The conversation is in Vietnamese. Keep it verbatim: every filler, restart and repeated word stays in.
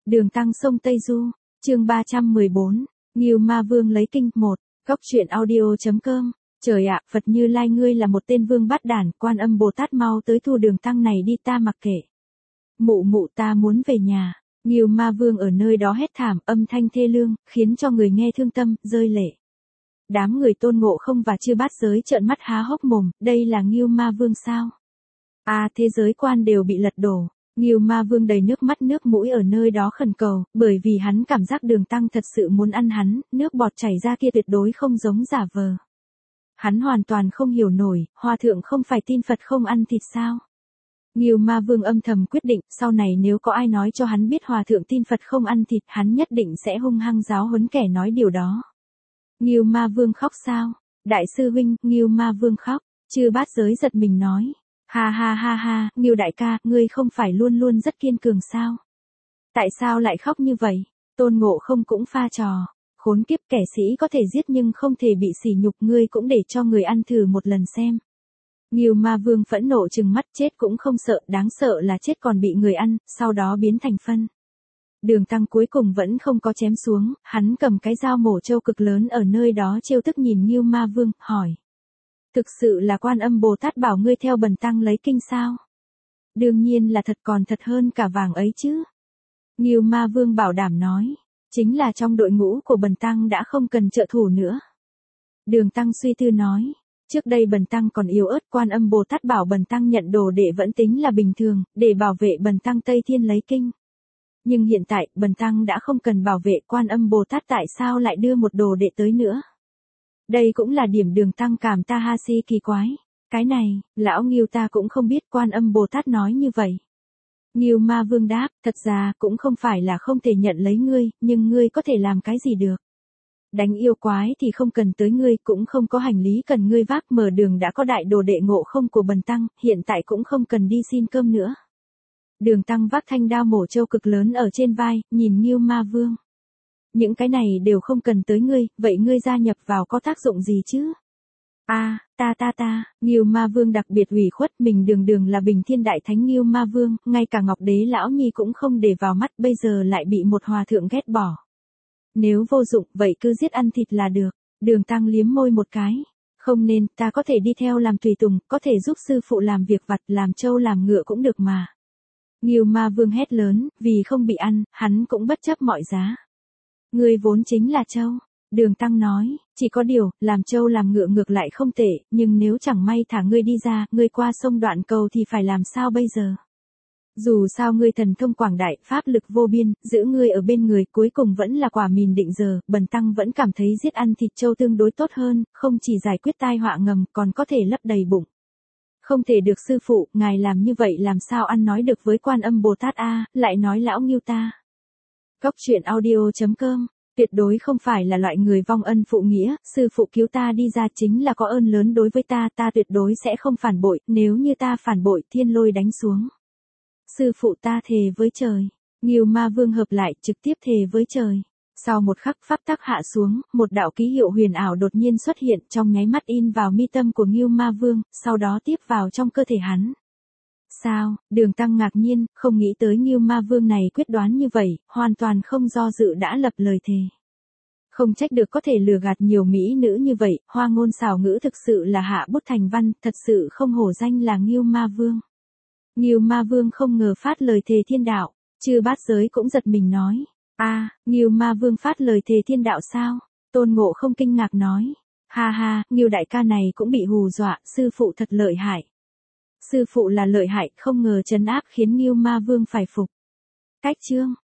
Đường Tăng sông Tây Du, chương ba trăm mười bốn, Ngưu Ma Vương lấy kinh một, Góc truyện audio.com. Trời ạ, Phật Như Lai ngươi là một tên vương bát đản, Quan Âm Bồ Tát mau tới thu Đường Tăng này đi, ta mặc kệ. Mụ mụ ta muốn về nhà. Ngưu Ma Vương ở nơi đó hét thảm, âm thanh thê lương, khiến cho người nghe thương tâm, rơi lệ. Đám người Tôn Ngộ Không và Chư Bát Giới trợn mắt há hốc mồm, đây là Ngưu Ma Vương sao? À, thế giới quan đều bị lật đổ. Ngưu Ma Vương đầy nước mắt nước mũi ở nơi đó khẩn cầu, bởi vì hắn cảm giác Đường Tăng thật sự muốn ăn hắn, nước bọt chảy ra kia tuyệt đối không giống giả vờ. Hắn hoàn toàn không hiểu nổi, Hòa Thượng không phải tin Phật không ăn thịt sao? Ngưu Ma Vương âm thầm quyết định, sau này nếu có ai nói cho hắn biết Hòa Thượng tin Phật không ăn thịt, hắn nhất định sẽ hung hăng giáo huấn kẻ nói điều đó. Ngưu Ma Vương khóc sao? Đại sư huynh, Ngưu Ma Vương khóc. Chư Bát Giới giật mình nói. Ha ha ha ha, Ngưu đại ca, ngươi không phải luôn luôn rất kiên cường sao? Tại sao lại khóc như vậy? Tôn Ngộ Không cũng pha trò. Khốn kiếp, kẻ sĩ có thể giết nhưng không thể bị sỉ nhục, ngươi cũng để cho người ăn thử một lần xem. Ngưu Ma Vương phẫn nộ trừng mắt, chết cũng không sợ, đáng sợ là chết còn bị người ăn, sau đó biến thành phân. Đường Tăng cuối cùng vẫn không có chém xuống, hắn cầm cái dao mổ trâu cực lớn ở nơi đó trêu tức nhìn Ngưu Ma Vương, hỏi. Thực sự là Quan Âm Bồ Tát bảo ngươi theo bần tăng lấy kinh sao? Đương nhiên là thật, còn thật hơn cả vàng ấy chứ. Ngưu Ma Vương bảo đảm nói, chính là trong đội ngũ của bần tăng đã không cần trợ thủ nữa. Đường Tăng suy tư nói, trước đây bần tăng còn yếu ớt, Quan Âm Bồ Tát bảo bần tăng nhận đồ đệ vẫn tính là bình thường, để bảo vệ bần tăng Tây Thiên lấy kinh. Nhưng hiện tại, bần tăng đã không cần bảo vệ, Quan Âm Bồ Tát tại sao lại đưa một đồ đệ tới nữa? Đây cũng là điểm Đường Tăng cảm ta ha si kỳ quái. Cái này, lão Ngưu ta cũng không biết, Quan Âm Bồ Tát nói như vậy. Ngưu Ma Vương đáp, thật ra cũng không phải là không thể nhận lấy ngươi, nhưng ngươi có thể làm cái gì được? Đánh yêu quái thì không cần tới ngươi, cũng không có hành lý cần ngươi vác, mở đường đã có đại đồ đệ Ngộ Không của bần tăng, hiện tại cũng không cần đi xin cơm nữa. Đường Tăng vác thanh đao mổ trâu cực lớn ở trên vai, nhìn Ngưu Ma Vương. Những cái này đều không cần tới ngươi, vậy ngươi gia nhập vào có tác dụng gì chứ? A, à, ta ta ta, Ngưu Ma Vương đặc biệt ủy khuất, mình đường đường là Bình Thiên Đại Thánh Ngưu Ma Vương, ngay cả Ngọc Đế Lão Nhi cũng không để vào mắt, bây giờ lại bị một hòa thượng ghét bỏ. Nếu vô dụng, vậy cứ giết ăn thịt là được. Đường Tăng liếm môi một cái. Không nên, ta có thể đi theo làm tùy tùng, có thể giúp sư phụ làm việc vặt, làm trâu làm ngựa cũng được mà. Ngưu Ma Vương hét lớn, vì không bị ăn, hắn cũng bất chấp mọi giá. Ngươi vốn chính là trâu. Đường Tăng nói, chỉ có điều, làm trâu làm ngựa ngược lại không tệ, nhưng nếu chẳng may thả ngươi đi ra, ngươi qua sông Đoạn Cầu thì phải làm sao bây giờ? Dù sao ngươi thần thông quảng đại, pháp lực vô biên, giữ ngươi ở bên người, cuối cùng vẫn là quả mìn định giờ, bần tăng vẫn cảm thấy giết ăn thịt trâu tương đối tốt hơn, không chỉ giải quyết tai họa ngầm, còn có thể lấp đầy bụng. Không thể được sư phụ, ngài làm như vậy làm sao ăn nói được với Quan Âm Bồ Tát a, lại nói lão Ngưu ta. Góc truyện audio.com, tuyệt đối không phải là loại người vong ân phụ nghĩa, sư phụ cứu ta đi ra chính là có ơn lớn đối với ta, ta tuyệt đối sẽ không phản bội, nếu như ta phản bội, thiên lôi đánh xuống. Sư phụ ta thề với trời. Ngưu Ma Vương hợp lại, trực tiếp thề với trời. Sau một khắc pháp tắc hạ xuống, một đạo ký hiệu huyền ảo đột nhiên xuất hiện, trong nháy mắt in vào mi tâm của Ngưu Ma Vương, sau đó tiếp vào trong cơ thể hắn. Sao? Đường Tăng ngạc nhiên, không nghĩ tới Ngưu Ma Vương này quyết đoán như vậy, hoàn toàn không do dự đã lập lời thề. Không trách được có thể lừa gạt nhiều mỹ nữ như vậy, hoa ngôn xảo ngữ thực sự là hạ bút thành văn, thật sự không hổ danh là Ngưu Ma Vương. Ngưu Ma Vương không ngờ phát lời thề thiên đạo, Chư Bát Giới cũng giật mình nói, a, à, Ngưu Ma Vương phát lời thề thiên đạo sao? Tôn Ngộ Không kinh ngạc nói, ha ha, Ngưu đại ca này cũng bị hù dọa, sư phụ thật lợi hại. Sư phụ là lợi hại, không ngờ trấn áp khiến Ngưu Ma Vương phải phục. Cách chương